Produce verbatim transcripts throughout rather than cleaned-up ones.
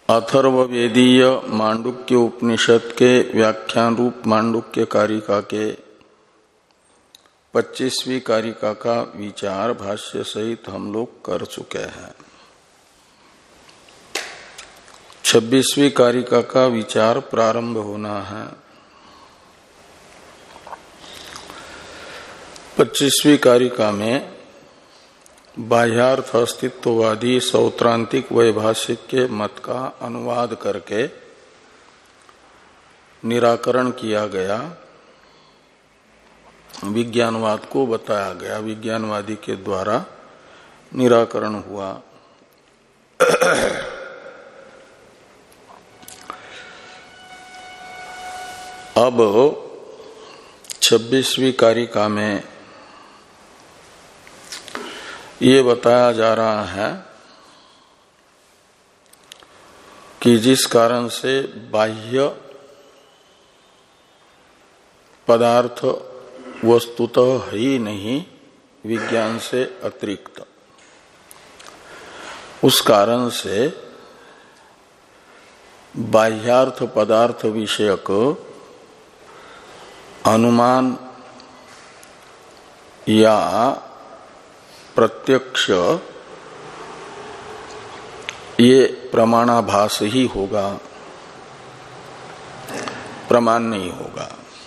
अथर्ववेदीय मांडुक्य उपनिषद के व्याख्यान रूप मांडुक्य कारिका के पच्चीसवीं कारिका का विचार भाष्य सहित हम लोग कर चुके हैं। छब्बीसवीं कारिका का विचार प्रारंभ होना है। पच्चीसवीं कारिका में बाह्यार्थ अस्तित्ववादी सौत्रांतिक वैभाषिक के मत का अनुवाद करके निराकरण किया गया, विज्ञानवाद को बताया गया, विज्ञानवादी के द्वारा निराकरण हुआ। अब छब्बीसवीं कारिका में ये बताया जा रहा है कि जिस कारण से बाह्य पदार्थ वस्तुतः है ही नहीं विज्ञान से अतिरिक्त, उस कारण से बाह्यार्थ पदार्थ विषयक अनुमान या प्रत्यक्ष ये प्रमाणाभास ही होगा, प्रमाण नहीं होगा।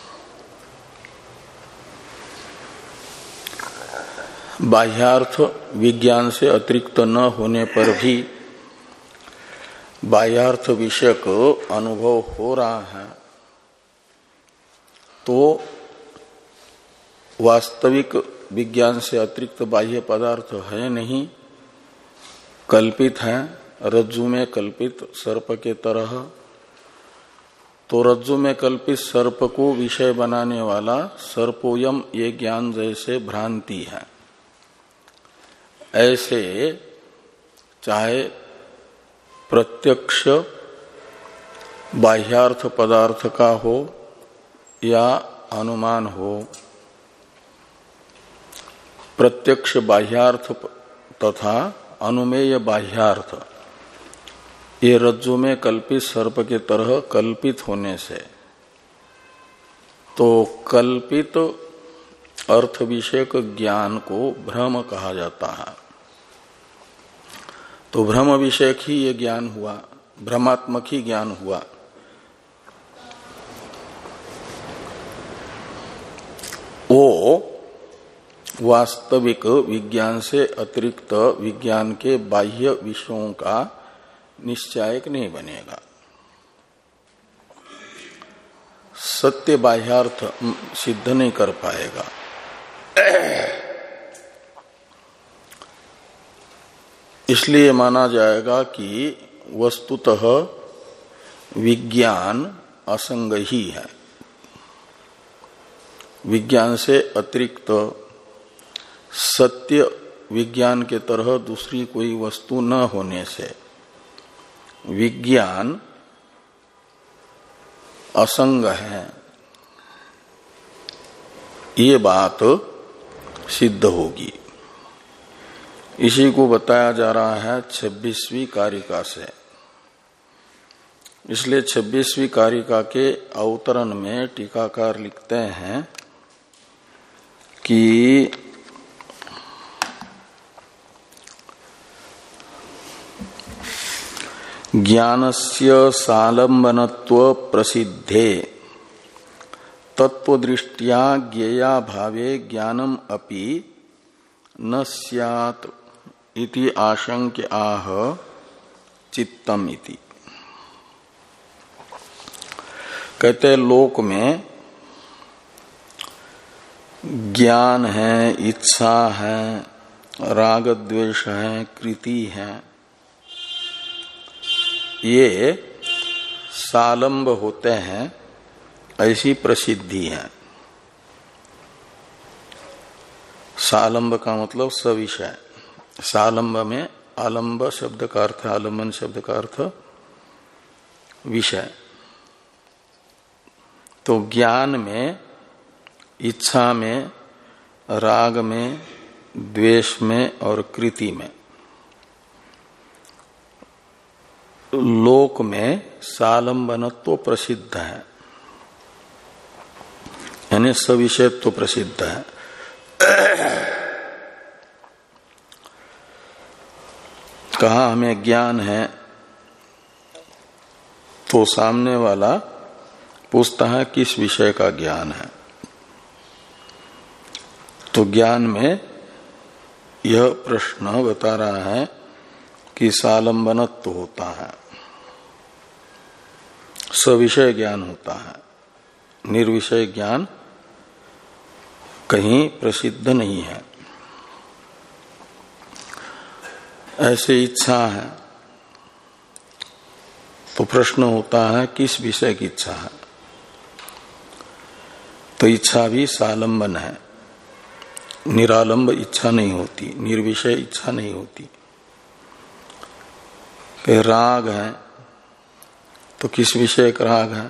बाह्यार्थ विज्ञान से अतिरिक्त न होने पर भी बाह्यार्थ विषयक अनुभव हो रहा है, तो वास्तविक विज्ञान से अतिरिक्त बाह्य पदार्थ है नहीं, कल्पित है, रज्जु में कल्पित सर्प के तरह। तो रज्जु में कल्पित सर्प को विषय बनाने वाला सर्पोयम ये ज्ञान जैसे भ्रांति है, ऐसे चाहे प्रत्यक्ष बाह्यार्थ पदार्थ का हो या अनुमान हो, प्रत्यक्ष बाह्यार्थ तथा अनुमेय बाह्यार्थ ये रज्जु में कल्पित सर्प के तरह कल्पित होने से, तो कल्पित अर्थ विषयक ज्ञान को भ्रम कहा जाता है। तो भ्रम विषयक ही ये ज्ञान हुआ, भ्रमात्मक ही ज्ञान हुआ। वो वास्तविक विज्ञान से अतिरिक्त विज्ञान के बाह्य विषयों का निश्चायक नहीं बनेगा। सत्य बाह्यार्थ सिद्ध नहीं कर पाएगा। इसलिए माना जाएगा कि वस्तुतः विज्ञान असंग ही है। विज्ञान से अतिरिक्त सत्य विज्ञान के तरह दूसरी कोई वस्तु न होने से विज्ञान असंग है, ये बात सिद्ध होगी। इसी को बताया जा रहा है छब्बीसवीं कारिका से। इसलिए छब्बीसवीं कारिका के अवतरण में टीकाकार लिखते हैं कि ज्ञानस्य सालंबनत्व प्रसिद्धे तत्वदृष्ट्या ज्ञेया भावे ज्ञानम अपि न स्यात् इति आशंक्य आह चित्तम इति। कहते लोक में ज्ञान है, इच्छा है, राग द्वेष है, कृति है, ये सालंब होते हैं, ऐसी प्रसिद्धि है। सालंब का मतलब सविषय। सालंब में आलंब शब्द का अर्थ, आलंबन शब्द का अर्थ विषय। तो ज्ञान में, इच्छा में, राग में, द्वेष में और कृति में लोक में सालंबनत्व प्रसिद्ध है, यानी सविषयत्व प्रसिद्ध है। कहा हमें ज्ञान है तो सामने वाला पूछता है किस विषय का ज्ञान है। तो ज्ञान में यह प्रश्न बता रहा है कि सालंबनत्व होता है, सविषय ज्ञान होता है, निर्विषय ज्ञान कहीं प्रसिद्ध नहीं है। ऐसे इच्छा है तो प्रश्न होता है किस विषय की इच्छा है। तो इच्छा भी सालंबन है, निरालंब इच्छा नहीं होती, निर्विषय इच्छा नहीं होती। कि राग है तो किस विषय का राग है,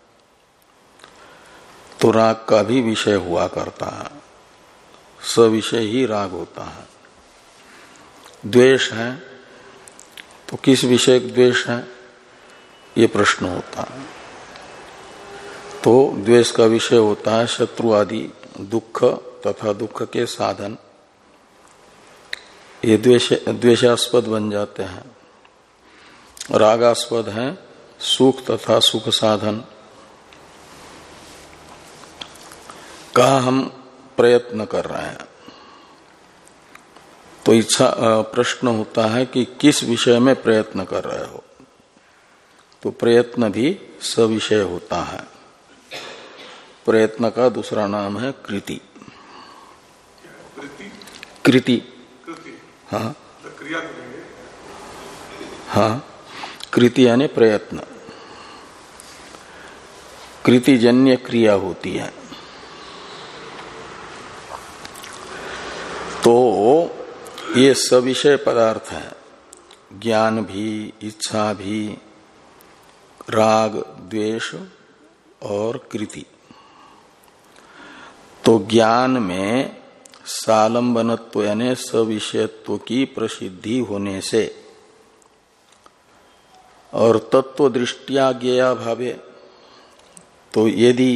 तो राग का भी विषय हुआ करता है, सविषय ही राग होता है। द्वेष है तो किस विषय द्वेष है, ये प्रश्न होता है। तो द्वेष का विषय होता है शत्रु आदि दुख तथा दुख के साधन, ये द्वेष द्वेषास्पद बन जाते हैं। रागास्पद है सुख तथा सुख साधन। कहा हम प्रयत्न कर रहे हैं तो इच्छा प्रश्न होता है कि किस विषय में प्रयत्न कर रहे हो। तो प्रयत्न भी सविषय होता है। प्रयत्न का दूसरा नाम है कृति। कृति हाँ हाँ, कृति यानी प्रयत्न, कृतिजन्य क्रिया होती है। तो ये सविषय पदार्थ है, ज्ञान भी, इच्छा भी, राग द्वेष और कृति। तो ज्ञान में सालंबनत्व यानी सविषयत्व की प्रसिद्धि होने से और तत्व दृष्टिया ज्ञेया भावे, तो यदि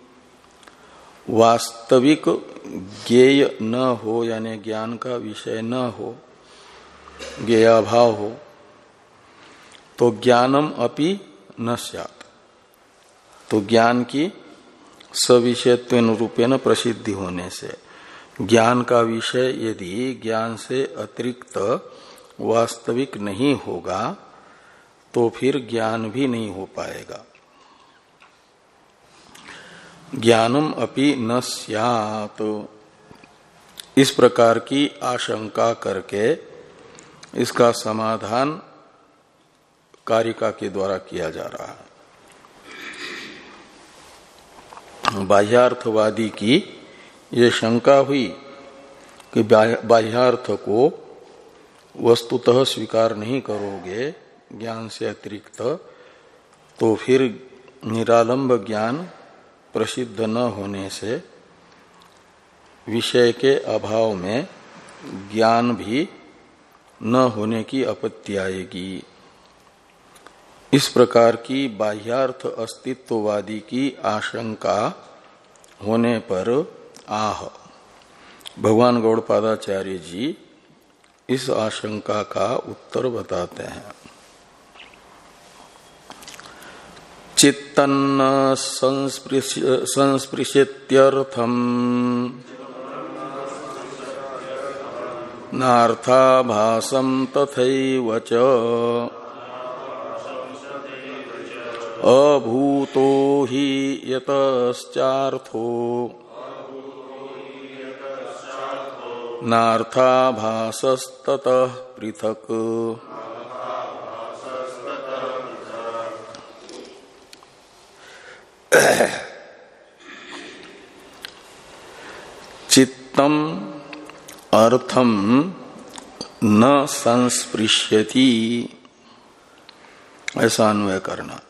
वास्तविक ज्ञेय न हो यानी ज्ञान का विषय न हो, ज्ञेया भाव हो, तो ज्ञानम अपि न स्यात्, तो ज्ञान की सविषयत्वेन रूपेण प्रसिद्धि होने से ज्ञान का विषय यदि ज्ञान से अतिरिक्त वास्तविक नहीं होगा तो फिर ज्ञान भी नहीं हो पाएगा। ज्ञानम अपि न स्यात्, इस प्रकार की आशंका करके इसका समाधान कारिका के द्वारा किया जा रहा है। बाह्यार्थवादी की ये शंका हुई कि बाह्यार्थ को वस्तुतः स्वीकार नहीं करोगे ज्ञान से अतिरिक्त, तो फिर निरालंब ज्ञान प्रसिद्ध न होने से विषय के अभाव में ज्ञान भी न होने की आपत्ति आएगी। इस प्रकार की बाह्यार्थ अस्तित्ववादी की आशंका होने पर आह भगवान गौड़पादाचार्य जी इस आशंका का उत्तर बताते हैं। चित्तन्न संस्पृशेत्यर्थम नार्थाभासं तथैव च अभूतो हि यतश्चार्थो नार्थाभासस्ततः पृथक्। चित्तम अर्थम न संस्पृश्यति, ऐसा अन्वय करना।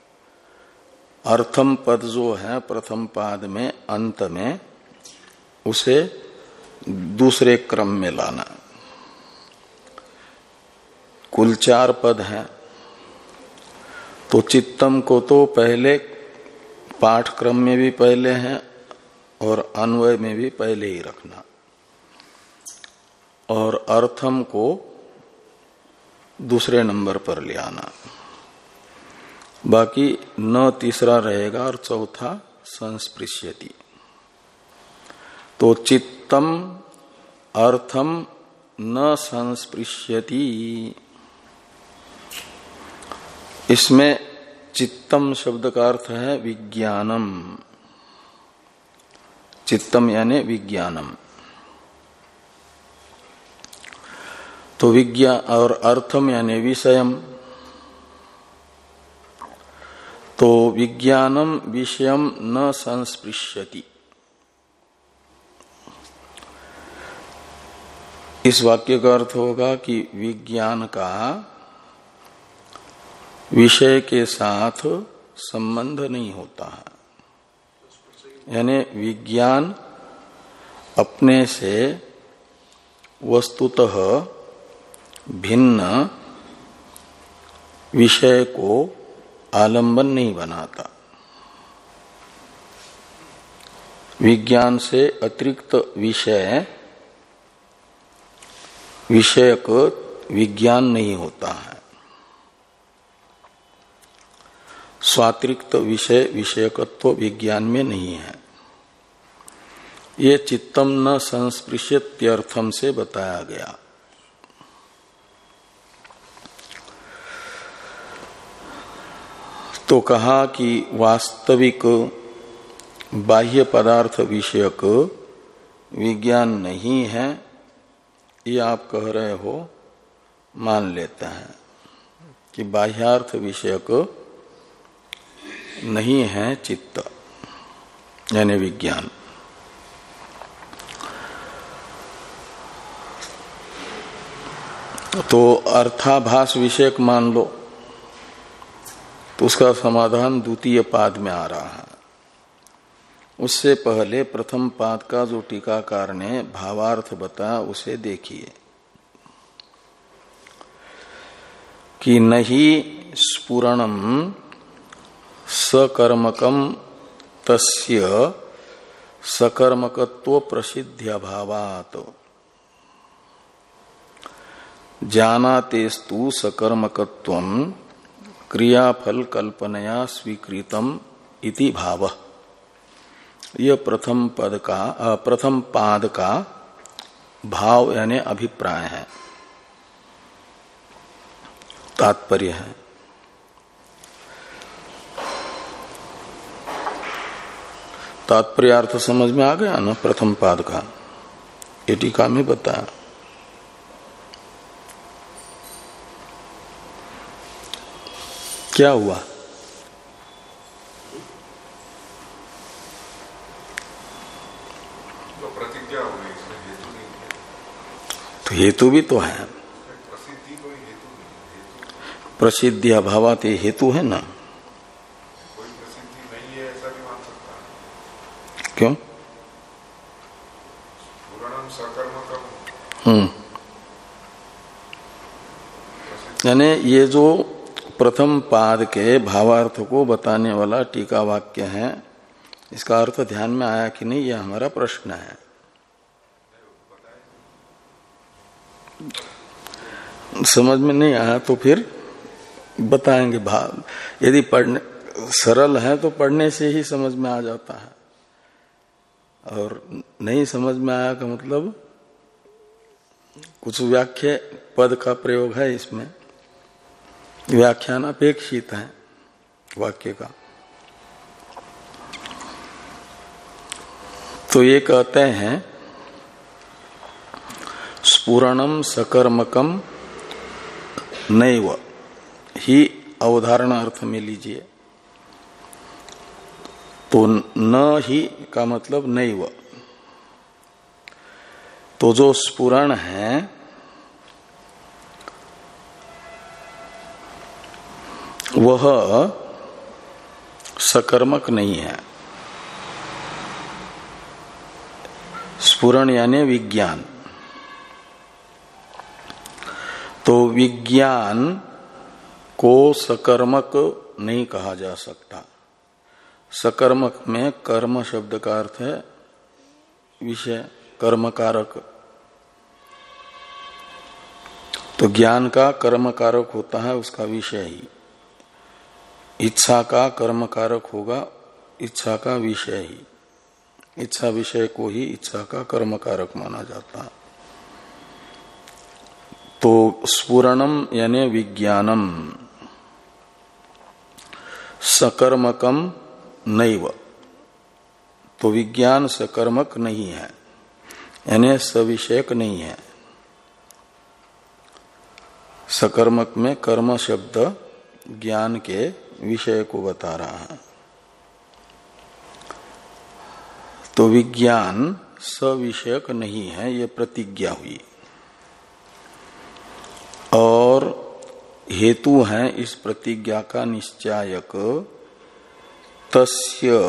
अर्थम पद जो है प्रथम पाद में अंत में, उसे दूसरे क्रम में लाना। कुल चार पद हैं, तो चित्तम को तो पहले पाठक्रम में भी पहले है और अन्वय में भी पहले ही रखना, और अर्थम को दूसरे नंबर पर ले आना। बाकी न तीसरा रहेगा और चौथा संस्पृश्यति। तो चित्तम अर्थम न संस्पृश्यति, इसमें चित्तम शब्द का अर्थ है विज्ञानम। चित्तम यानी विज्ञानम। तो विज्ञान और अर्थम यानी विषयम। तो विज्ञानम विषयम न संस्पृश्यति, इस वाक्य का अर्थ होगा कि विज्ञान का विषय के साथ संबंध नहीं होता है। यानी विज्ञान अपने से वस्तुतः भिन्न विषय को आलंबन नहीं बनाता। विज्ञान से अतिरिक्त विषय विषयक विज्ञान नहीं होता है। स्वातिरिक्त विषय विषयकत्व विज्ञान में नहीं है। ये चित्तम न संस्पृश्यत्यर्थम से बताया गया। तो कहा कि वास्तविक बाह्य पदार्थ विषयक विज्ञान नहीं है, ये आप कह रहे हो, मान लेते हैं कि बाह्यार्थ विषयक नहीं है चित्त यानी विज्ञान। तो अर्थाभास विषयक मान लो, तो उसका समाधान द्वितीय पाद में आ रहा है। उससे पहले प्रथम पाद का जो टीकाकार ने भावार्थ बताया उसे देखिए कि नहीं स्फुरणम सकर्मकम तस्य सकर्मकत्व प्रसिद्ध्यभावात् जानातेस्तु सकर्मकत्वं क्रियाफल कल्पनया स्वीकृतम इति भावः। यह प्रथम पद का प्रथम पाद का भाव यानी अभिप्राय है, तात्पर्य है। तात्पर्य अर्थ समझ में आ गया ना प्रथम पाद का, ये टीका में बताया। क्या हुआ? तो प्रतिज्ञा हो गई, इसमें हेतु नहीं है। तो हेतु भी तो है, प्रसिद्धि कोई हेतु नहीं। प्रसिद्धि अभावात ये हेतु है ना। कोई प्रसिद्धि नहीं है ऐसा भी मान सकता है। क्यों? पूर्णम सकर्मकम। हम्म यानी ये जो प्रथम पाद के भावार्थ को बताने वाला टीका वाक्य है, इसका अर्थ ध्यान में आया कि नहीं, यह हमारा प्रश्न है। समझ में नहीं आया तो फिर बताएंगे। भाव यदि पढ़ने सरल है तो पढ़ने से ही समझ में आ जाता है, और नहीं समझ में आया का मतलब कुछ व्याख्या पद का प्रयोग है, इसमें व्याख्यान अपेक्षित है वाक्य का। तो ये कहते हैं स्फुरणम सकर्मकम नैव ही अवधारण अर्थ में लीजिए। तो न ही का मतलब नैव। तो जो स्फुरण है वह सकर्मक नहीं है। स्फुरण यानी विज्ञान। तो विज्ञान को सकर्मक नहीं कहा जा सकता। सकर्मक में कर्म शब्द का अर्थ है विषय, कर्म कारक। तो ज्ञान का कर्म कारक होता है उसका विषय ही, इच्छा का कर्म कारक होगा इच्छा का विषय ही, इच्छा विषय को ही इच्छा का कर्म कारक माना जाता है। तो स्फुरणम यानी विज्ञानम सकर्मकम नैव, तो विज्ञान सकर्मक नहीं है यानी सविषयक नहीं है। सकर्मक में कर्म शब्द ज्ञान के विषय को बता रहा है। तो विज्ञान सविषयक नहीं है, ये प्रतिज्ञा हुई। और हेतु है इस प्रतिज्ञा का निश्चायक तस्य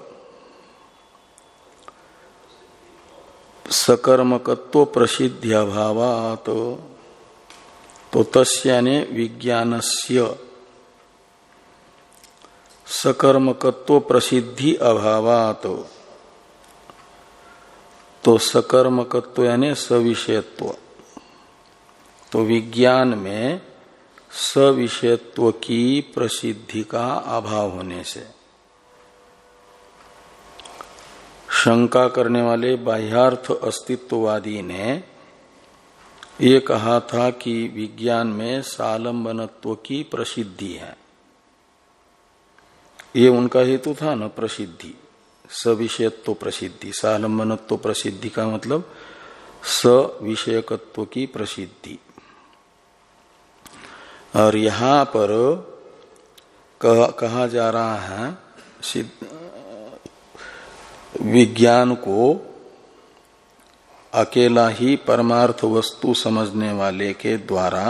सकर्मकत्व प्रसिद्धि अभावात्, तो तस्य यानी विज्ञानस्य सकर्मकत्व प्रसिद्धि अभावात्, तो सकर्मकत्व यानी सविषयत्व, तो विज्ञान में सविषयत्व की प्रसिद्धि का अभाव होने से शंका करने वाले बाह्यार्थ अस्तित्ववादी ने ये कहा था कि विज्ञान में सालंबनत्व की प्रसिद्धि है। ये उनका हेतु था न, प्रसिद्धि, सविषयत्व प्रसिद्धि। सालंबनत्व प्रसिद्धि का मतलब सविषयकत्व की प्रसिद्धि। और यहां पर कह, कहा जा रहा है विज्ञान को अकेला ही परमार्थ वस्तु समझने वाले के द्वारा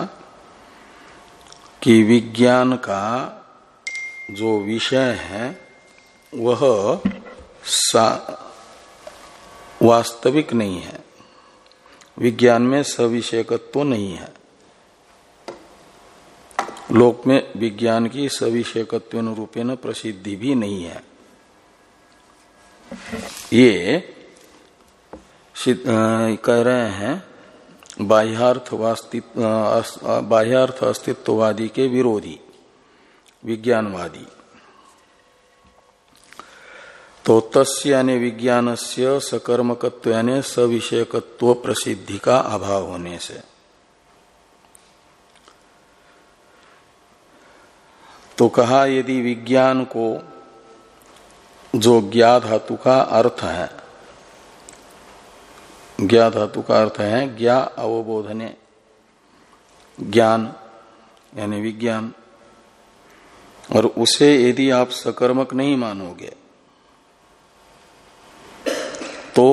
कि विज्ञान का जो विषय है वह वास्तविक नहीं है, विज्ञान में सविषयकत्व नहीं है। लोक में विज्ञान की सविषयकत्व रूपेण प्रसिद्धि भी नहीं है। ये कह रहे हैं बाह्यार्थ बाह्यार्थ अस्तित्ववादी के विरोधी विज्ञानवादी। तो तस्य यानी विज्ञानस्य सकर्मकत्व यानी सविषयकत्व प्रसिद्धि का अभाव होने से, तो कहा यदि विज्ञान को जो ज्ञा धातु का अर्थ है, ज्ञा धातु का अर्थ है ज्ञा अवबोधने, ज्ञान यानी विज्ञान, और उसे यदि आप सकर्मक नहीं मानोगे तो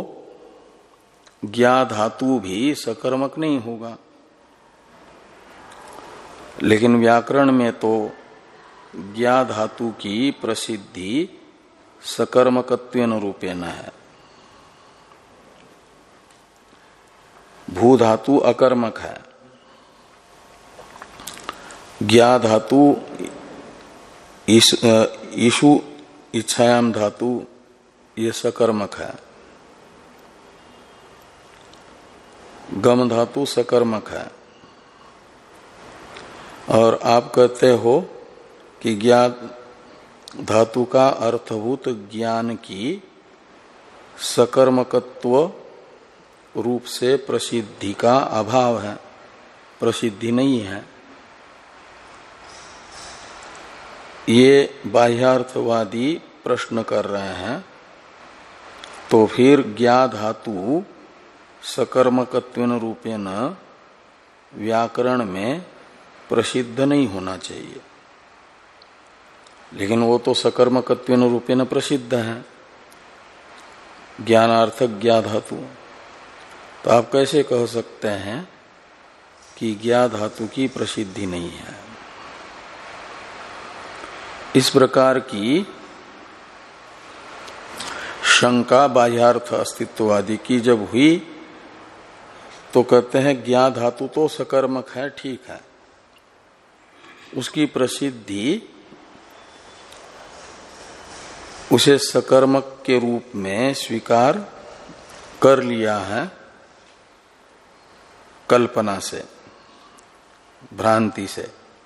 ज्ञा धातु भी सकर्मक नहीं होगा। लेकिन व्याकरण में तो ज्ञा धातु की प्रसिद्धि सकर्मकत्वेन रूपेण है। भू धातु अकर्मक है, ज्ञा धातु ईशु इच्छायाम धातु ये सकर्मक है, गम धातु सकर्मक है। और आप कहते हो कि ज्ञात धातु का अर्थभूत ज्ञान की सकर्मकत्व रूप से प्रसिद्धि का अभाव है, प्रसिद्धि नहीं है। ये बाह्यार्थवादी प्रश्न कर रहे हैं। तो फिर ज्ञा धातु सकर्मकत्वेन रूपेण व्याकरण में प्रसिद्ध नहीं होना चाहिए, लेकिन वो तो सकर्मकत्वेन रूपेण प्रसिद्ध है, ज्ञानार्थक ज्ञा धातु। तो आप कैसे कह सकते हैं कि ज्ञा धातु की प्रसिद्धि नहीं है? इस प्रकार की शंका बाह्यार्थ अस्तित्ववादी की जब हुई तो कहते हैं ज्ञा धातु तो सकर्मक है, ठीक है, उसकी प्रसिद्धि उसे सकर्मक के रूप में स्वीकार कर लिया है कल्पना से, भ्रांति से।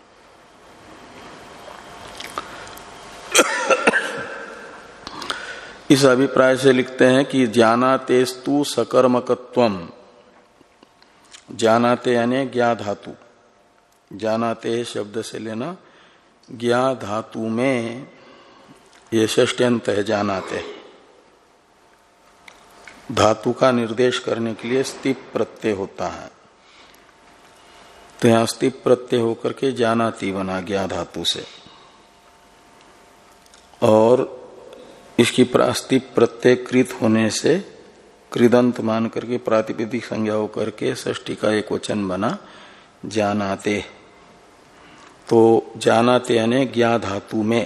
इस अभिप्राय से लिखते हैं कि ज्ञानातेस्तु सकर्मकत्वम, ज्ञानाते यानी ज्ञा धातु, ज्ञानाते शब्द से लेना ज्ञा धातु में ये षष्ट्यंत है। ज्ञानाते धातु का निर्देश करने के लिए स्तिप प्रत्यय होता है, तो यहां स्तिप प्रत्यय होकर के ज्ञानाति बना ज्ञा धातु से, और इसकी स्तिप प्रत्यय कृत होने से कृदंत मान करके प्रातिपदिक संज्ञा होकर के षष्ठी का एक वचन बना जानाते। तो जानाते यानी ज्ञा धातु में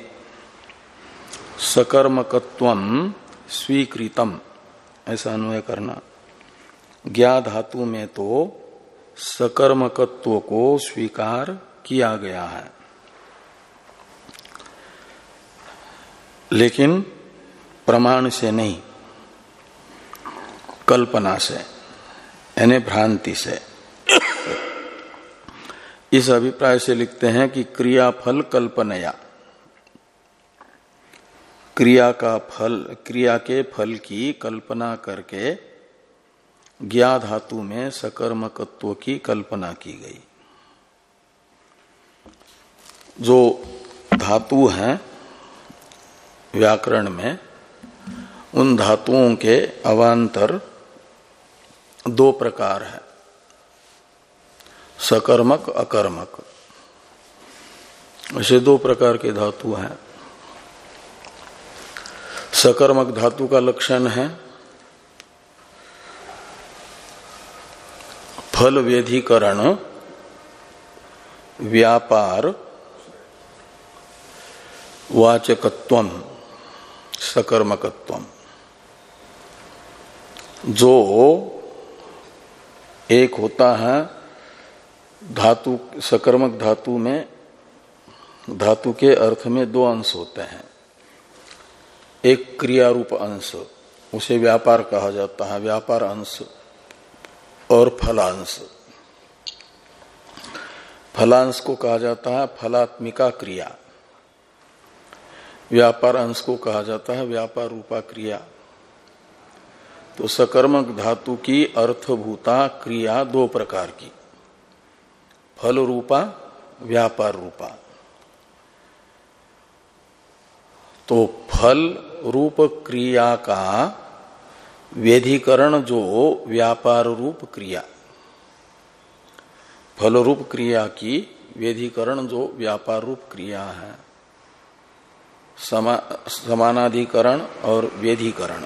सकर्मकत्वम स्वीकृतम, ऐसा अन्वय करना। ज्ञा धातु में तो सकर्मकत्व को स्वीकार किया गया है, लेकिन प्रमाण से नहीं, कल्पना से यानी भ्रांति से। इस अभिप्राय से लिखते हैं कि क्रियाफल कल्पनया, क्रिया का फल, क्रिया के फल की कल्पना करके ज्ञा धातु में सकर्मकत्व की कल्पना की गई। जो धातु हैं व्याकरण में, उन धातुओं के अवान्तर दो प्रकार है, सकर्मक अकर्मक, ऐसे दो प्रकार के धातु हैं। सकर्मक धातु का लक्षण है फल व्यधिकरण, व्यापार, वाचकत्वम, सकर्मकत्वम। जो एक होता है धातु, सकर्मक धातु में धातु के अर्थ में दो अंश होते हैं। एक क्रिया रूप अंश, उसे व्यापार कहा जाता है, व्यापार अंश, और फलांश। फलांश को कहा जाता है फलात्मिका क्रिया, व्यापार अंश को कहा जाता है व्यापार रूपा क्रिया। तो सकर्मक धातु की अर्थभूता क्रिया दो प्रकार की, फल रूपा, व्यापार रूपा। तो फल रूप क्रिया का व्यधिकरण जो व्यापार रूप क्रिया, फल रूप क्रिया की व्यधिकरण जो व्यापार रूप क्रिया है, समा, समानाधिकरण और व्यधिकरण।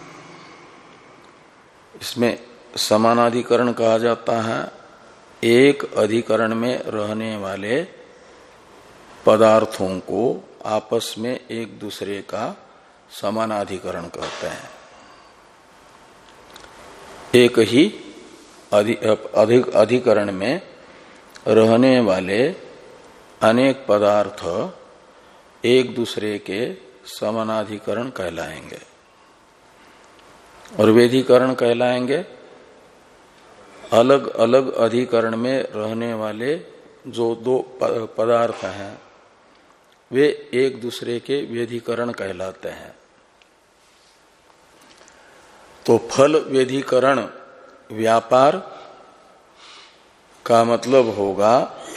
इसमें समानाधिकरण कहा जाता है एक अधिकरण में रहने वाले पदार्थों को आपस में एक दूसरे का समानाधिकरण कहते हैं। एक ही अधिक अधिकरण में रहने वाले अनेक पदार्थ एक दूसरे के समानाधिकरण कहलाएंगे, और वेधिकरण कहलाएंगे अलग अलग अधिकरण में रहने वाले जो दो पदार्थ हैं वे एक दूसरे के व्यधिकरण कहलाते हैं। तो फल व्यधिकरण व्यापार का मतलब होगा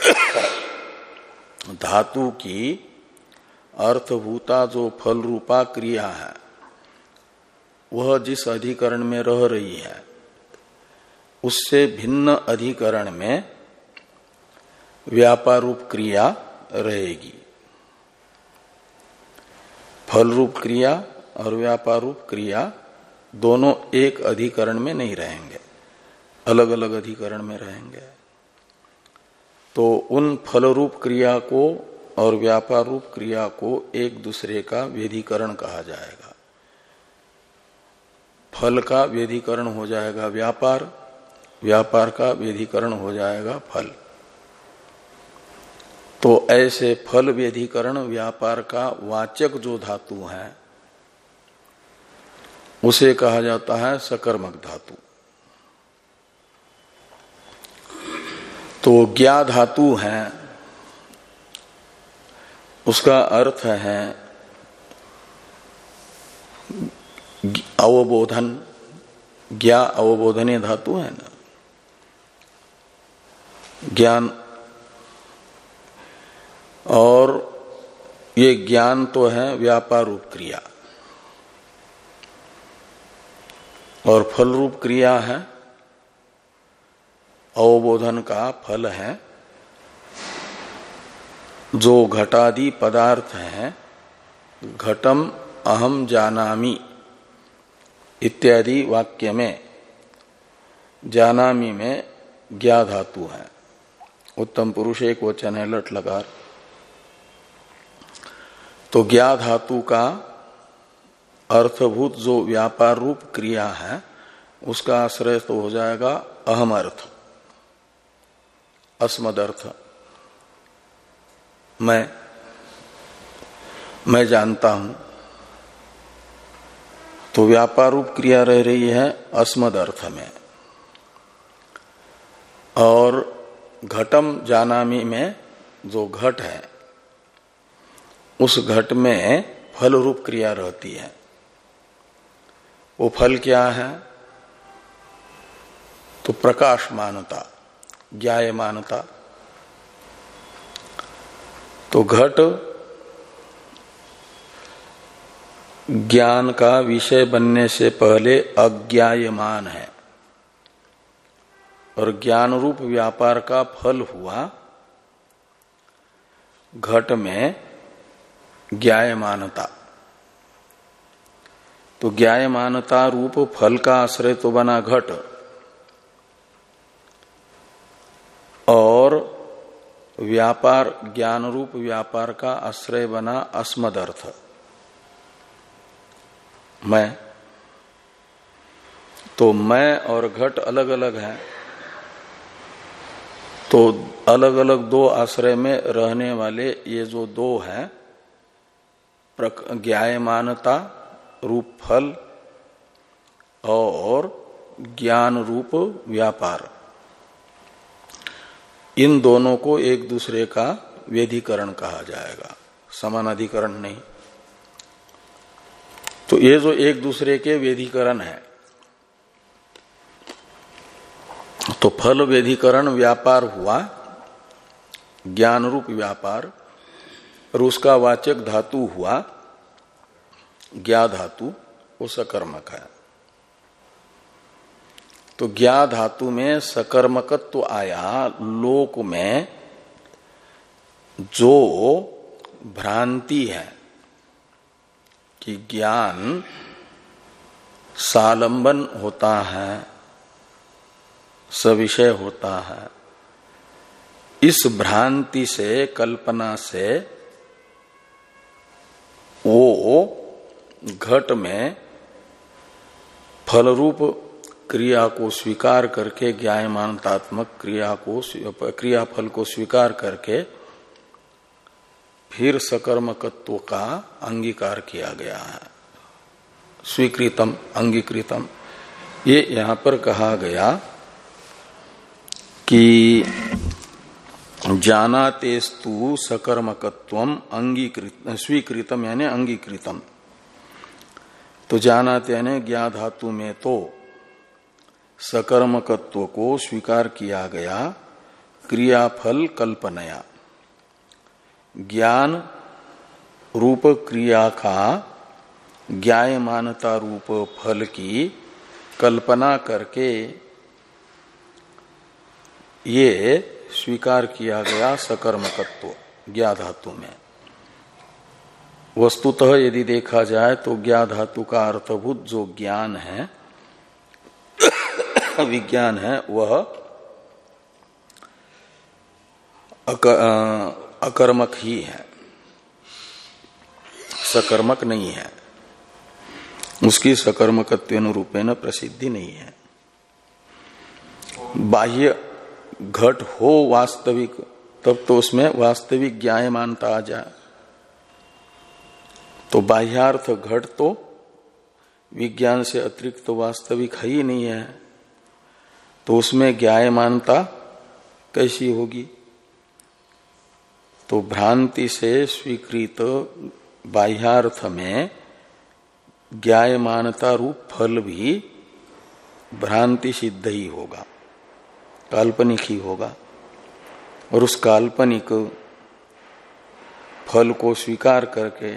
धातु की अर्थभूता जो फल रूपा क्रिया है वह जिस अधिकरण में रह रही है उससे भिन्न अधिकरण में व्यापार रूप क्रिया रहेगी। फल रूप क्रिया और व्यापार रूप क्रिया दोनों एक अधिकरण में नहीं रहेंगे, अलग अलग अधिकरण में रहेंगे। तो उन फल रूप क्रिया को और व्यापार रूप क्रिया को एक दूसरे का व्यधिकरण कहा जाएगा। फल का व्यधिकरण हो जाएगा व्यापार, व्यापार का व्यधिकरण हो जाएगा फल। तो ऐसे फल व्यधिकरण व्यापार का वाचक जो धातु है उसे कहा जाता है सकर्मक धातु। तो ज्ञा धातु है, उसका अर्थ है अवबोधन। ज्ञा अवबोधनीय धातु है ना, ज्ञान। और ये ज्ञान तो है व्यापार रूप क्रिया, और फल रूप क्रिया है। अवबोधन का फल है जो घटादि पदार्थ है, घटम अहम जानामि इत्यादि वाक्य में जानामि में ज्ञा धातु है। उत्तम पुरुष एक वचन है लट लकार। तो ज्ञा धातु का अर्थभूत जो व्यापार रूप क्रिया है उसका आश्रय तो हो जाएगा अहम अर्थ, अस्मद अर्थ, मैं मैं जानता हूं। तो व्यापार रूप क्रिया रह रही है अस्मद अर्थ में। और घटम जानामि में जो घट है उस घट में फल रूप क्रिया रहती है। वो फल क्या है? तो प्रकाशमानता, ज्ञायमानता। तो घट ज्ञान का विषय बनने से पहले अज्ञायमान है, और ज्ञान रूप व्यापार का फल हुआ घट में ज्ञायमानता। तो ज्ञायमानता रूप फल का आश्रय तो बना घट, और व्यापार ज्ञान रूप व्यापार का आश्रय बना अस्मद अर्थ, मैं। तो मैं और घट अलग अलग है, तो अलग अलग दो आश्रय में रहने वाले ये जो दो हैं, ज्ञायमानता रूप फल और ज्ञान रूप व्यापार, इन दोनों को एक दूसरे का व्यधिकरण कहा जाएगा, समानाधिकरण नहीं। तो ये जो एक दूसरे के व्यधिकरण है, तो फल व्यधिकरण व्यापार हुआ ज्ञान रूप व्यापार, और उसका वाचक धातु हुआ ज्ञा धातु, वो सकर्मक है। तो ज्ञा धातु में सकर्मकत्व आया। लोक में जो भ्रांति है कि ज्ञान सालंबन होता है, सविषय होता है, इस भ्रांति से, कल्पना से वो घट में फल रूप क्रिया को स्वीकार करके, ज्ञायमानतात्मक क्रिया को, क्रिया फल को स्वीकार करके फिर सकर्मकत्व का अंगीकार किया गया है। स्वीकृतम, अंगीकृतम, ये यहां पर कहा गया कि जानातेस्तु सकर्मकत्वम अंगीकृत स्वीकृतम यानी अंगीकृतम। तो जानाते यानी ज्ञा धातु में तो सकर्मकत्व को स्वीकार किया गया क्रियाफल कल्पनया। ज्ञान रूप क्रिया का ज्ञायमानता रूप फल की कल्पना करके ये स्वीकार किया गया सकर्मकत्व ज्ञा धातु में। वस्तुतः यदि देखा जाए तो ज्ञा धातु का अर्थभूत जो ज्ञान है, विज्ञान है, वह अकर्मक ही है, सकर्मक नहीं है। उसकी सकर्मकत्वेन रूपेण प्रसिद्धि नहीं है। बाह्य घट हो वास्तविक, तब तो उसमें वास्तविक ज्ञायमानता आ जाए। तो बाह्यार्थ घट तो विज्ञान से अतिरिक्त तो वास्तविक है ही नहीं है, तो उसमें ज्ञायमानता कैसी होगी? तो भ्रांति से स्वीकृत बाह्यार्थ में ज्ञायमानता रूप फल भी भ्रांति सिद्ध ही होगा, काल्पनिक ही होगा। और उस काल्पनिक फल को स्वीकार करके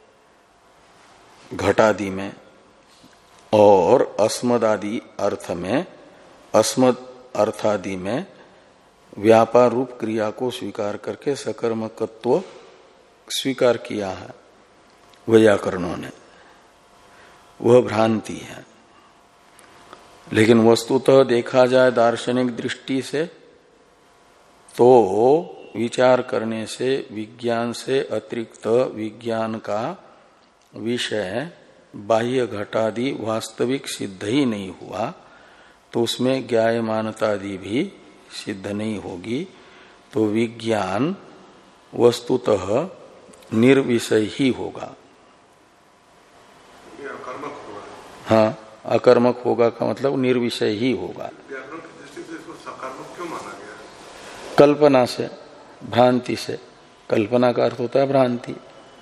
घटादि में और अस्मदादि अर्थ में, अस्मद अर्थादि में व्यापार रूप क्रिया को स्वीकार करके सकर्मकत्व स्वीकार किया है वैयाकरणों ने, वह भ्रांति है। लेकिन वस्तुतः देखा जाए दार्शनिक दृष्टि से तो विचार करने से विज्ञान से अतिरिक्त विज्ञान का विषय बाह्य घटादि वास्तविक सिद्ध ही नहीं हुआ, तो उसमें ज्ञायमानतादि भी सिद्ध नहीं होगी। तो विज्ञान वस्तुतः निर्विषय ही होगा। हाँ, अकर्मक होगा का मतलब निर्विषय ही होगा। क्यों माना गया? कल्पना से, भ्रांति से। कल्पना का अर्थ होता है भ्रांति।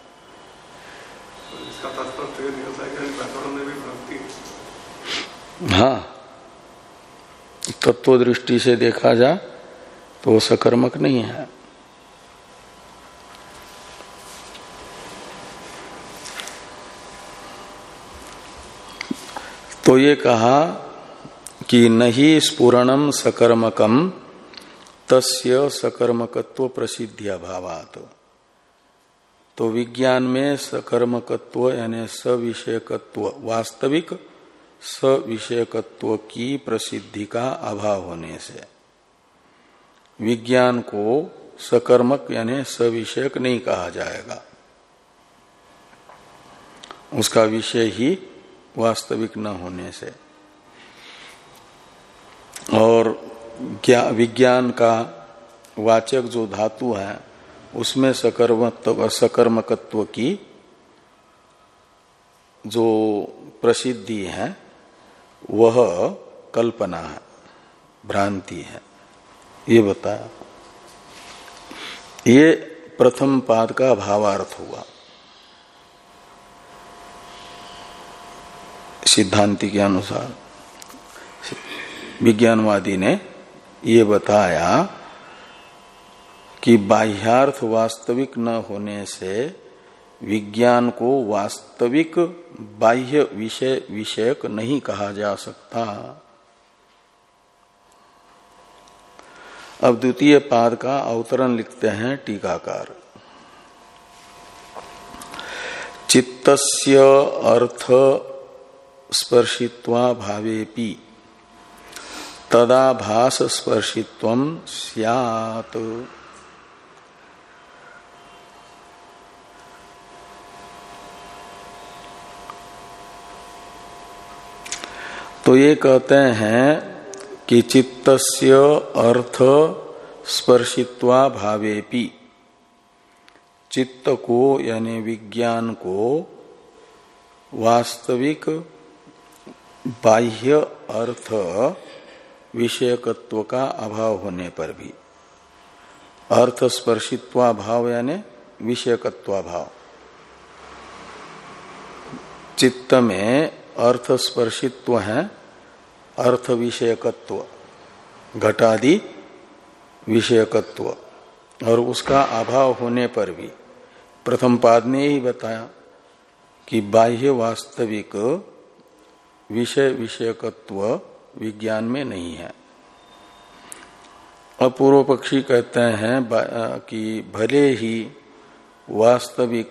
इसका तात्पर्य नहीं होता है कि व्याकरण में भी भ्रांति। हाँ, तत्व दृष्टि से देखा जाए तो वो सकर्मक नहीं है। तो ये कहा कि नहीं स्फुरणम सकर्मकम तस्य सकर्मकत्व प्रसिद्धिया भावात। तो विज्ञान में सकर्मकत्व यानी सविषयकत्व, वास्तविक सविषयकत्व की प्रसिद्धि का अभाव होने से विज्ञान को सकर्मक यानी सविषयक नहीं कहा जाएगा, उसका विषय ही वास्तविक न होने से। और विज्ञान का वाचक जो धातु है उसमें सकर्मत्व सकर्मकत्व की जो प्रसिद्धि है वह कल्पना है, भ्रांति है, ये बताया। ये प्रथम पाद का भावार्थ हुआ सिद्धांति के अनुसार। विज्ञानवादी ने ये बताया कि बाह्यार्थ वास्तविक न होने से विज्ञान को वास्तविक बाह्य विषय विषयक नहीं कहा जा सकता। अब द्वितीय पाद का अवतरण लिखते हैं टीकाकार। चित्तस्य अर्थ स्पर्शित्वा भावेपि तदाभास स्पर्शित्वं स्यात्। तो ये कहते हैं कि चित्तस्य अर्थ स्पर्शित्वा भावेपि, चित्त को यानी विज्ञान को वास्तविक बाह्य अर्थ विषयकत्व का अभाव होने पर भी, अर्थ स्पर्शित्वा भाव यानी विषयकत्वा भाव, चित्त में अर्थ स्पर्शित्व है, अर्थ विषयकत्व, घटादि विषयकत्व, और उसका अभाव होने पर भी प्रथम पाद ने ही बताया कि बाह्य वास्तविक विषय विषयकत्व विज्ञान में नहीं है। अपूर्व पक्षी कहते हैं कि भले ही वास्तविक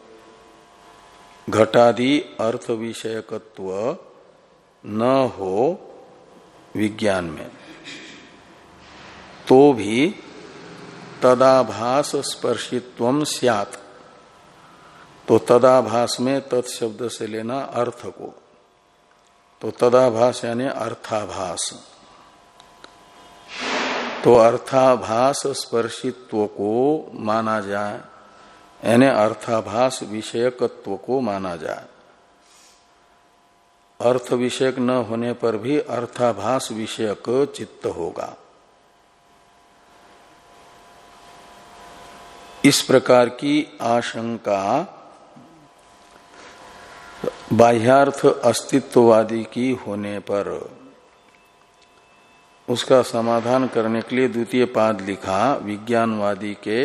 घटादि अर्थ विषयकत्व न हो विज्ञान में, तो भी तदाभास स्पर्शित्वम स्यात्। तो तदाभास में तत्शब्द से लेना अर्थ को, तो तदाभास यानी अर्थाभास, तो अर्थाभास स्पर्शित्व को माना जाए, यानी अर्थाभास विषयकत्व को माना जाए। अर्थ विषयक न होने पर भी अर्थाभास विषयक चित्त होगा। इस प्रकार की आशंका बाह्यार्थ अस्तित्ववादी की होने पर उसका समाधान करने के लिए द्वितीय पाद लिखा विज्ञानवादी के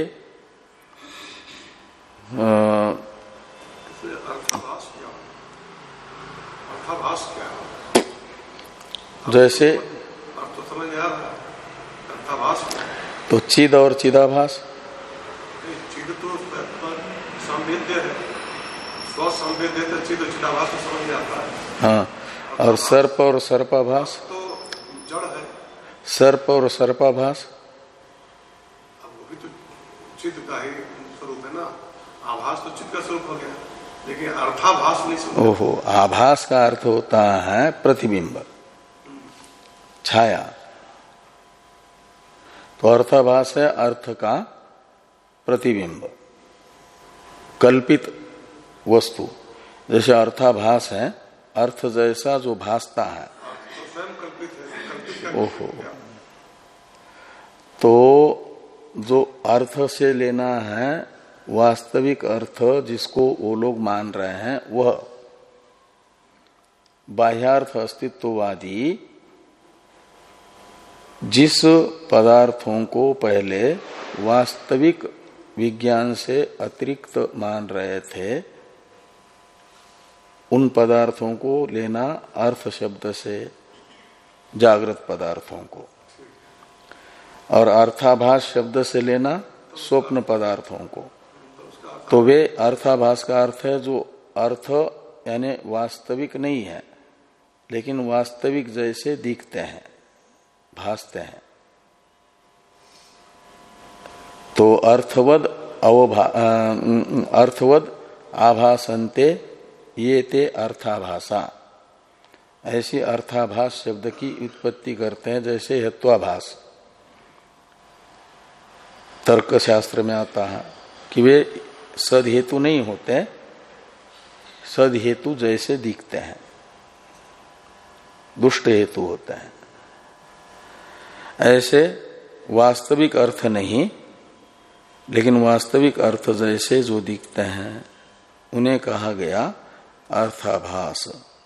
अर्थाभास क्या अर्थाभास क्या जैसे अर्थ तो समझ आ रहा है, अर्थाभास क्या तो चिद और चिदाभास, चिद तो संवेद्य है, स्व संवेद्य है, चिद चिदाभास तो समझ में आता है। हाँ, और सर्प और सर्पाभास तो जड़ है, सर्प और सर्पाभास अब वो भी तो चिद का ही स्वरूप है ना, आभास तो चिद का स्वरूप हो गया, लेकिन अर्थाभास नहीं समझ। ओहो, आभास का अर्थ होता है प्रतिबिंब, छाया। तो अर्थाभास है अर्थ का प्रतिबिंब, कल्पित वस्तु। जैसे अर्थाभास है अर्थ जैसा जो भासता है, तो स्वयं कल्पित है, कल्पित क्या? ओहो, तो जो अर्थ से लेना है वास्तविक अर्थ जिसको वो लोग मान रहे हैं, वह बाह्यार्थ अस्तित्ववादी जिस पदार्थों को पहले वास्तविक विज्ञान से अतिरिक्त मान रहे थे, उन पदार्थों को लेना अर्थ शब्द से जागृत पदार्थों को, और अर्थाभास शब्द से लेना स्वप्न पदार्थों को। तो वे अर्थाभास का अर्थ है जो अर्थ यानी वास्तविक नहीं है, लेकिन वास्तविक जैसे दिखते हैं, भासते हैं। तो अर्थवद अवभा अर्थवद आभासन्ते ये ते अर्थाभासा, ऐसी अर्थाभास शब्द की उत्पत्ति करते हैं। जैसे हेत्वाभास तर्क शास्त्र में आता है कि वे सद हेतु नहीं होते, सद हेतु जैसे दिखते हैं, दुष्ट हेतु होते हैं। ऐसे वास्तविक अर्थ नहीं, लेकिन वास्तविक अर्थ जैसे जो दिखते हैं उन्हें कहा गया अर्थाभास।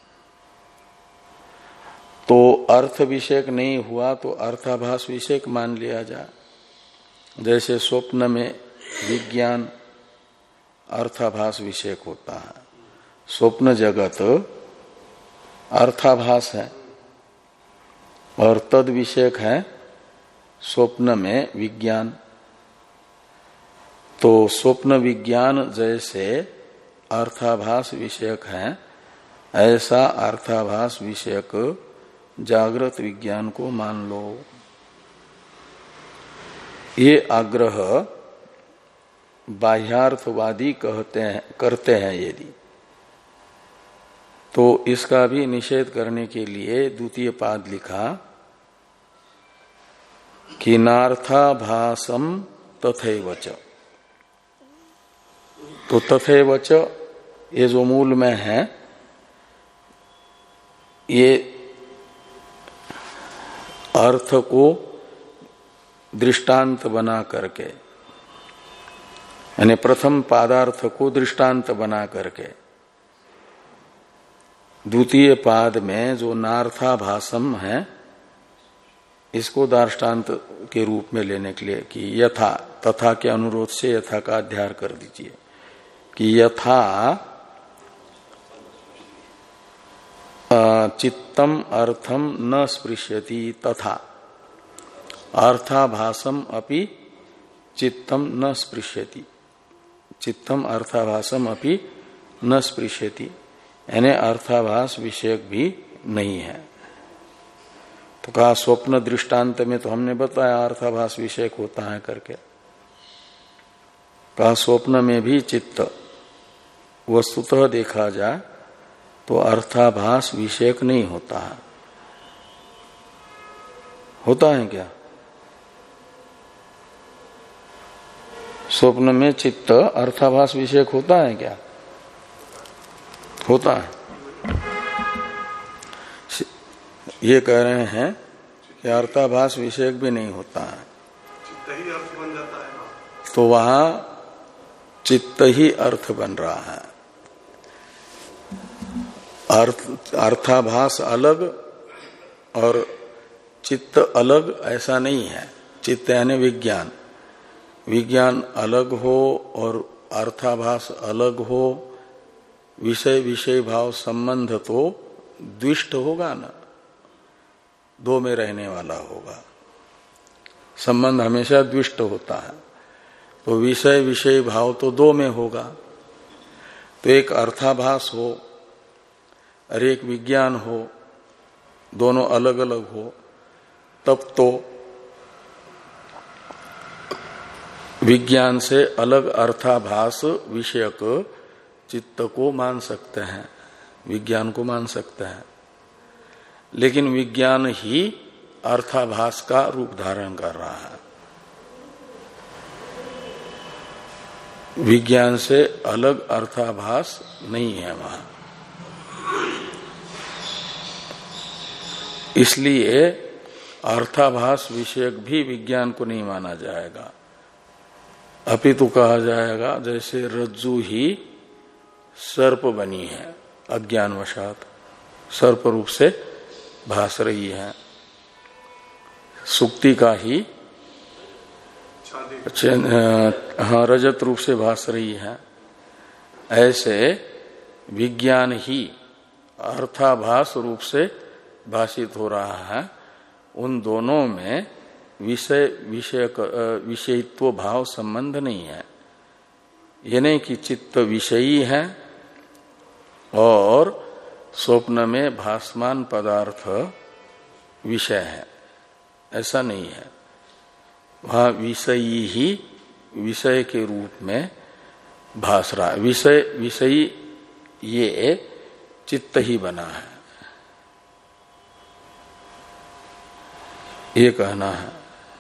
तो अर्थ विषयक नहीं हुआ तो अर्थाभास विषयक मान लिया जाए। जैसे स्वप्न में विज्ञान अर्थाभास विषयक होता है, स्वप्न जगत अर्थाभास है और तद विषयक है स्वप्न में विज्ञान। तो स्वप्न विज्ञान जैसे अर्थाभास विषयक है, ऐसा अर्थाभास विषयक जागृत विज्ञान को मान लो। ये आग्रह बाह्यार्थवादी कहते हैं, करते हैं यदि, तो इसका भी निषेध करने के लिए द्वितीय पाद लिखा कि नार्थाभासम तथैवच। तो तथैवच ये जो मूल में है, ये अर्थ को दृष्टांत बना करके, यानी प्रथम पादार्थ को दृष्टांत बना करके द्वितीय पाद में जो नार्थाभासम है इसको दृष्टांत के रूप में लेने के लिए कि यथा, तथा के अनुरोध से यथा का अध्यार कर दीजिए कि यथा चित्तम अर्थम न स्पृश्यति तथा अर्थाभासम अपि चित्तम न स्पृश्यति, चित्तम अर्थाभासम अपि न स्पृश्यति, यानी अर्थाभास विषयक भी नहीं है। तो कहा स्वप्न दृष्टांत में तो हमने बताया अर्थाभास विषयक होता है करके, कहा स्वप्न में भी चित्त वस्तुतः देखा जाए तो अर्थाभास विषयक नहीं होता है। होता है क्या? स्वप्न में चित्त अर्थाभास विषयक होता है क्या? होता है। ये कह रहे हैं कि अर्थाभास विषयक भी नहीं होता है, चित्त ही अर्थ बन जाता है ना। तो वहां चित्त ही अर्थ बन रहा है। अर्थ अर्थाभास अलग और चित्त अलग ऐसा नहीं है। चित्त यानी विज्ञान, विज्ञान अलग हो और अर्थाभास अलग हो, विषय विषय भाव संबंध तो द्विष्ट होगा ना, दो में रहने वाला होगा। संबंध हमेशा द्विष्ट होता है, तो विषय विषय भाव तो दो में होगा। तो एक अर्थाभास हो और एक विज्ञान हो, दोनों अलग अलग हो, तब तो विज्ञान से अलग अर्थाभास विषयक चित्त को मान सकते हैं, विज्ञान को मान सकते हैं। लेकिन विज्ञान ही अर्थाभास का रूप धारण कर रहा है। विज्ञान से अलग अर्थाभास नहीं है वहां। इसलिए अर्थाभास विषयक भी विज्ञान को नहीं माना जाएगा। अपितु कहा जाएगा जैसे रज्जु ही सर्प बनी है, अज्ञानवशात सर्प रूप से भास रही है, सुक्ति का ही हाँ रजत रूप से भास रही है। ऐसे विज्ञान ही अर्थाभास रूप से भाषित हो रहा है। उन दोनों में विषय विषय विषयित्व भाव संबंध नहीं है। ये नहीं कि चित्त विषयी है और स्वप्न में भासमान पदार्थ विषय है, ऐसा नहीं है। वहां विषयी ही विषय के रूप में भास रहा है। विषय विषयी ये चित्त ही बना है, ये कहना है।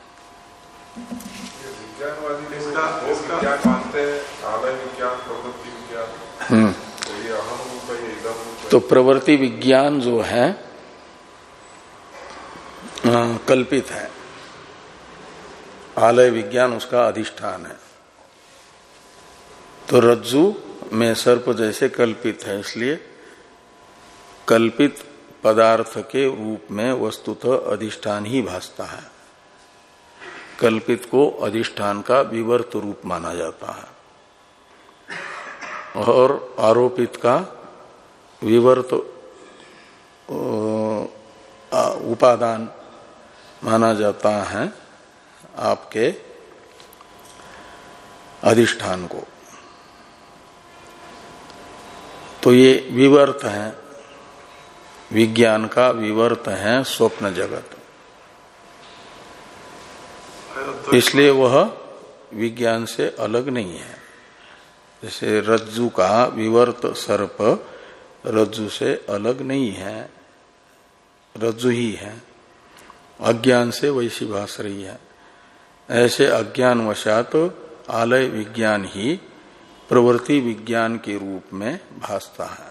विज्ञानवादी इसका विज्ञान मानते हैं, आलय विज्ञान, प्रवृत्ति विज्ञान। हम्म तो ये अहम रूप है, ये इदम रूप है। तो प्रवृत्ति विज्ञान जो है आ, कल्पित है, आलय विज्ञान उसका अधिष्ठान है। तो रज्जु में सर्प जैसे कल्पित है, इसलिए कल्पित पदार्थ के रूप में वस्तुतः अधिष्ठान ही भासता है। कल्पित को अधिष्ठान का विवर्त रूप माना जाता है और आरोपित का विवर्त उपादान माना जाता है आपके अधिष्ठान को। तो ये विवर्त है, विज्ञान का विवर्त है स्वप्न जगत, इसलिए वह विज्ञान से अलग नहीं है। जैसे रज्जु का विवर्त सर्प रज्जु से अलग नहीं है, रज्जु ही है, अज्ञान से वैसी भास रही है। ऐसे अज्ञान वशात आलय विज्ञान ही प्रवृत्ति विज्ञान के रूप में भासता है।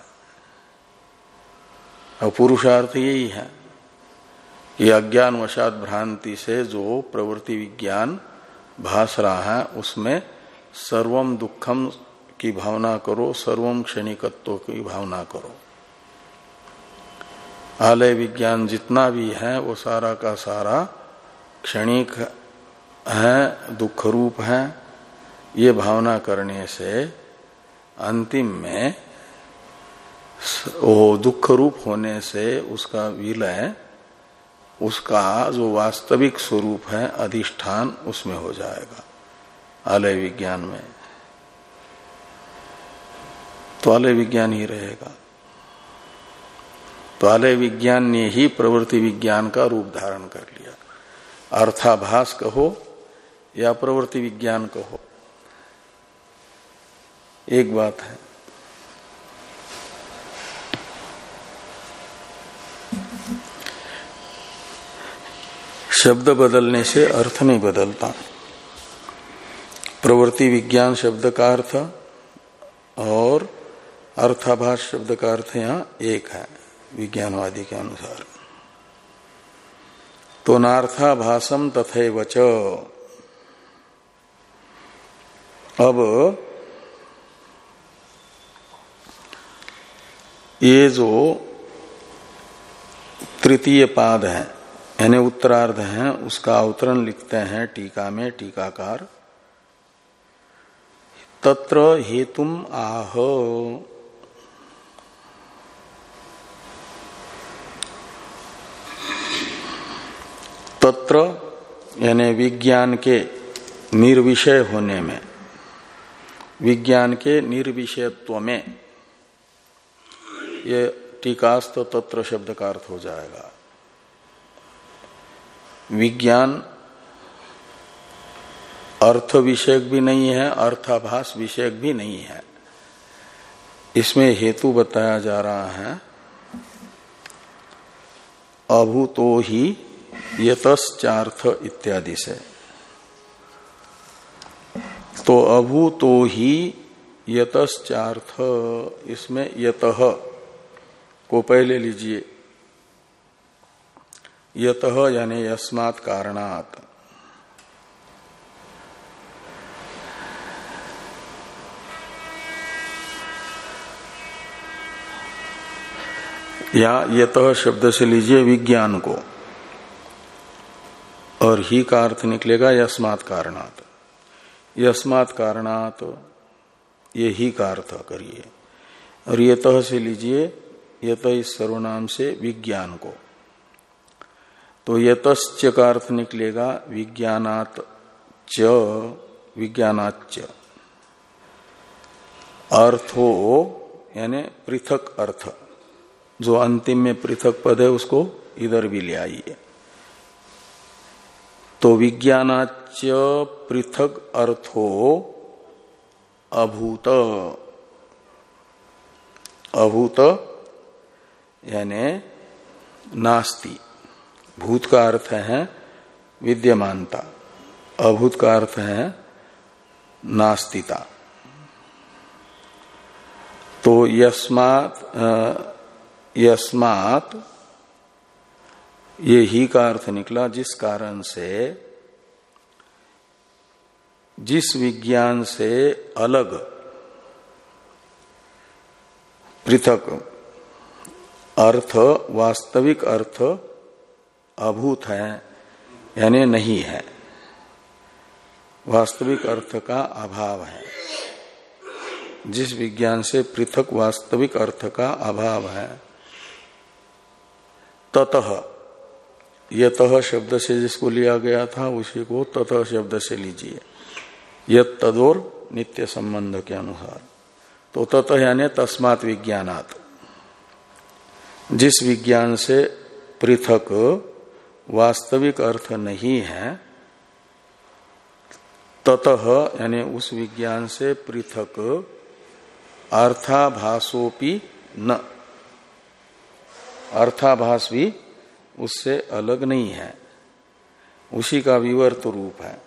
और पुरुषार्थ यही है, ये अज्ञान वशात भ्रांति से जो प्रवृत्ति विज्ञान भास रहा है उसमें सर्वम दुखम की भावना करो, सर्वम क्षणिकत्व की भावना करो। आलय विज्ञान जितना भी है वो सारा का सारा क्षणिक है, दुख रूप है। ये भावना करने से अंतिम में वो दुख रूप होने से उसका विलय, उसका जो वास्तविक स्वरूप है अधिष्ठान, उसमें हो जाएगा आलय विज्ञान में। तो आलय विज्ञान ही रहेगा। तो आलय विज्ञान ने ही प्रवृत्ति विज्ञान का रूप धारण कर लिया। अर्थाभास कहो या प्रवृत्ति विज्ञान कहो, एक बात है। शब्द बदलने से अर्थ नहीं बदलता। प्रवृत्ति विज्ञान शब्द का अर्थ और अर्थाभास शब्द का अर्थ यहाँ एक है विज्ञानवादी के अनुसार। तो नार्थाभासम तथैव च। अब ये जो तृतीय पाद है यानी उत्तरार्ध है, उसका अवतरण लिखते हैं टीका में टीकाकार, तत्र हेतुम आह। तत्र यानी विज्ञान के निर्विषय होने में, विज्ञान के निर्विषयत्व में, ये टीकास्त तत्र शब्द का अर्थ हो जाएगा। विज्ञान अर्थ विषयक भी नहीं है, अर्थाभास विषयक भी नहीं है। इसमें हेतु बताया जा रहा है अभूतो ही यतश्चार्थ इत्यादि से। तो अभूतो ही यतश्चार्थ, इसमें यतः को पहले लीजिए। यतः यानी यस्मात् कारणात्, या यतः शब्द से लीजिए विज्ञान को, और ही का अर्थ निकलेगा यस्मात् कारणात्। यस्मात् कारणात् ये ही का अर्थ करिए, और यतः से लीजिए यतः इस सर्वनाम से विज्ञान को। तो यतश्च का अर्थ निकलेगा विज्ञानात् च, विज्ञानाच्च। अर्थो यानी पृथक अर्थ, जो अंतिम में पृथक पद है उसको इधर भी ले आइए। तो विज्ञानाच्च पृथक अर्थो अभूत। अभूत यानी नास्ति। भूत का अर्थ है विद्यमानता, अभूत का अर्थ है नास्तिता। तो यस्मात् यस्मात् ये ही का अर्थ निकला जिस कारण से, जिस विज्ञान से अलग पृथक अर्थ, वास्तविक अर्थ अभूत है यानी नहीं है, वास्तविक अर्थ का अभाव है। जिस विज्ञान से पृथक वास्तविक अर्थ का अभाव है, ततः, यतः शब्द से जिसको लिया गया था उसी को ततः शब्द से लीजिए, यत तदोर नित्य संबंध के अनुसार। तो ततः यानी तस्मात् विज्ञानात्, जिस विज्ञान से पृथक वास्तविक अर्थ नहीं है, ततः यानी उस विज्ञान से पृथक अर्थाभासोपि न, अर्थाभास भी उससे अलग नहीं है, उसी का विवर्त रूप है।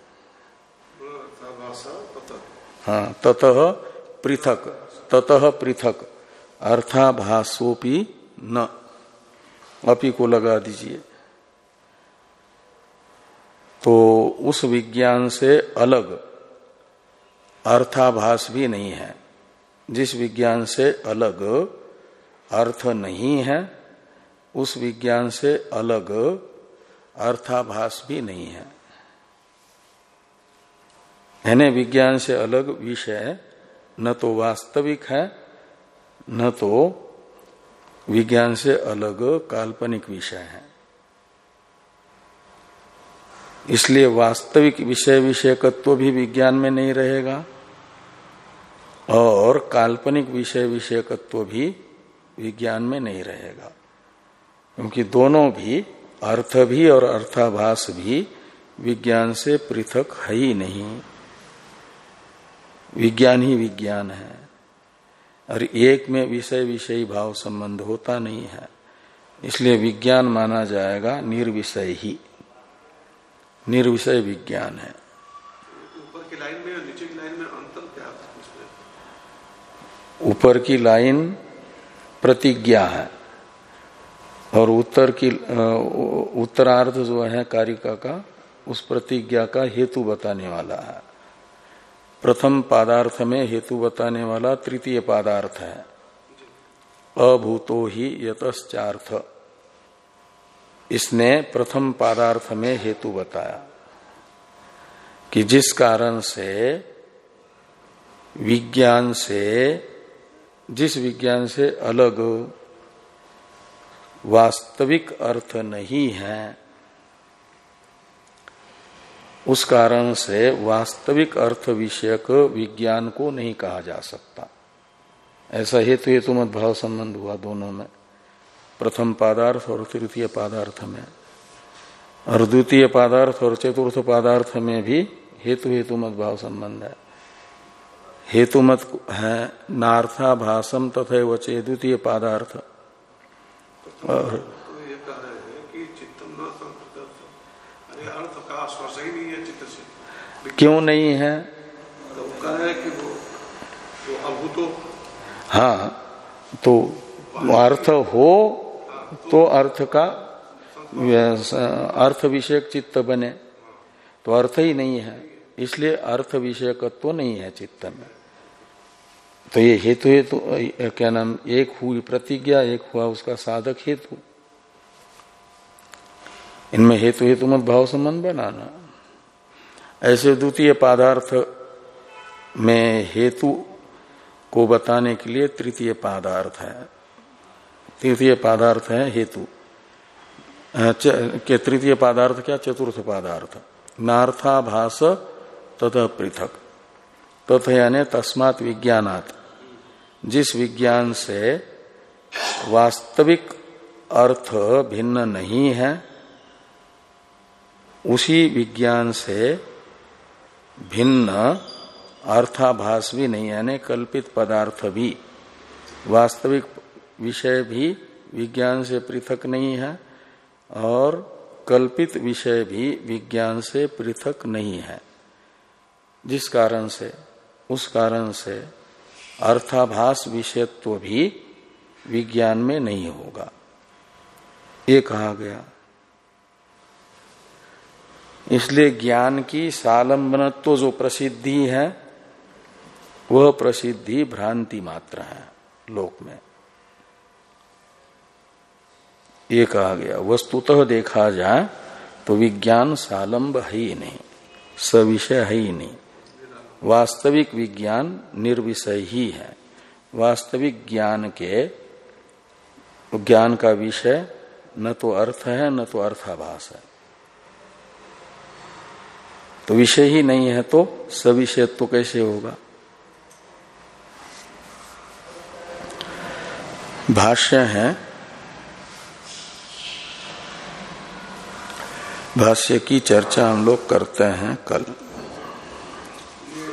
हाँ, ततः पृथक, ततः पृथक अर्थाभासोपि न, अपि को लगा दीजिए। तो उस विज्ञान से अलग अर्थाभास भी नहीं है। जिस विज्ञान से अलग अर्थ नहीं है, उस विज्ञान से अलग अर्थाभास भी नहीं है। यानी विज्ञान से अलग विषय न तो वास्तविक है, न तो विज्ञान से अलग काल्पनिक विषय है। इसलिए वास्तविक विषय विषयकत्व भी विज्ञान में नहीं रहेगा, और काल्पनिक विषय विषयकत्व भी विज्ञान में नहीं रहेगा, क्योंकि दोनों भी, अर्थ भी और अर्थाभास भी विज्ञान से पृथक है ही नहीं। विज्ञान ही विज्ञान है, और एक में विषय विषयी भाव संबंध होता नहीं है। इसलिए विज्ञान माना जाएगा निर्विषय ही, निर्विषय विज्ञान है। ऊपर की लाइन में और नीचे की लाइन में अंतर क्या है? ऊपर की लाइन प्रतिज्ञा है, और उत्तर की उत्तरार्ध जो है कारिका का, उस प्रतिज्ञा का हेतु बताने वाला है। प्रथम पादार्थ में हेतु बताने वाला तृतीय पादार्थ है, अभूतो ही यतश्चार्थ। इसने प्रथम पादार्थ में हेतु बताया कि जिस कारण से विज्ञान से, जिस विज्ञान से अलग वास्तविक अर्थ नहीं है, उस कारण से वास्तविक अर्थ विषयक विज्ञान को नहीं कहा जा सकता। ऐसा हेतु हेतु मत भाव संबंध हुआ दोनों में, प्रथम पादार्थ और तृतीय पादार्थ में। और द्वितीय पादार्थ और चतुर्थ पादार्थ में भी हेतु हेतु मत भाव संबंध है। हेतु मत है नार्थाभासम तथा वचे द्वितीय पादार्थ। और तो ये कह रहे हैं कि चित्तम न अरे अर्थ का स्पर्श ही नहीं है चित्त से। क्यों नहीं है? तो वो कह रहे हैं कि वो वो अभूतो, हाँ, तो अर्थ हो तो अर्थ का अर्थ विषयक चित्त बने, तो अर्थ ही नहीं है, इसलिए अर्थ विषयकत्व तो नहीं है चित्त में। तो ये हेतु हेतु क्या नाम, एक हुई प्रतिज्ञा, एक हुआ उसका साधक हेतु। इनमें हेतु हेतु मत भाव संबंध बनाना। ऐसे द्वितीय पादार्थ में हेतु को बताने के लिए तृतीय पादार्थ है। तृतीय पादार्थ है हेतु के, तृतीय पादार्थ क्या, चतुर्थ पादार्थ। नार्थाभास ततः पृथक, तथा यानी तस्मात् विज्ञानात्, जिस विज्ञान से वास्तविक अर्थ भिन्न नहीं है, उसी विज्ञान से भिन्न अर्थाभास भी नहीं, यानी कल्पित पदार्थ भी, वास्तविक विषय भी विज्ञान से पृथक नहीं है और कल्पित विषय भी विज्ञान से पृथक नहीं है। जिस कारण से, उस कारण से अर्थाभास विषयत्व भी विज्ञान में नहीं होगा, ये कहा गया। इसलिए ज्ञान की सालंबनत्व जो प्रसिद्धि है, वह प्रसिद्धि भ्रांति मात्र है लोक में, ये कहा गया। वस्तुतः देखा जाए तो विज्ञान सालंब है ही नहीं, सविषय है ही नहीं। वास्तविक विज्ञान निर्विषय ही है। वास्तविक ज्ञान के, ज्ञान का विषय न तो अर्थ है न तो अर्थाभास है। तो विषय ही नहीं है तो सविषयत्व तो कैसे होगा? भाष्य है, भाष्य की चर्चा हम लोग करते हैं कल।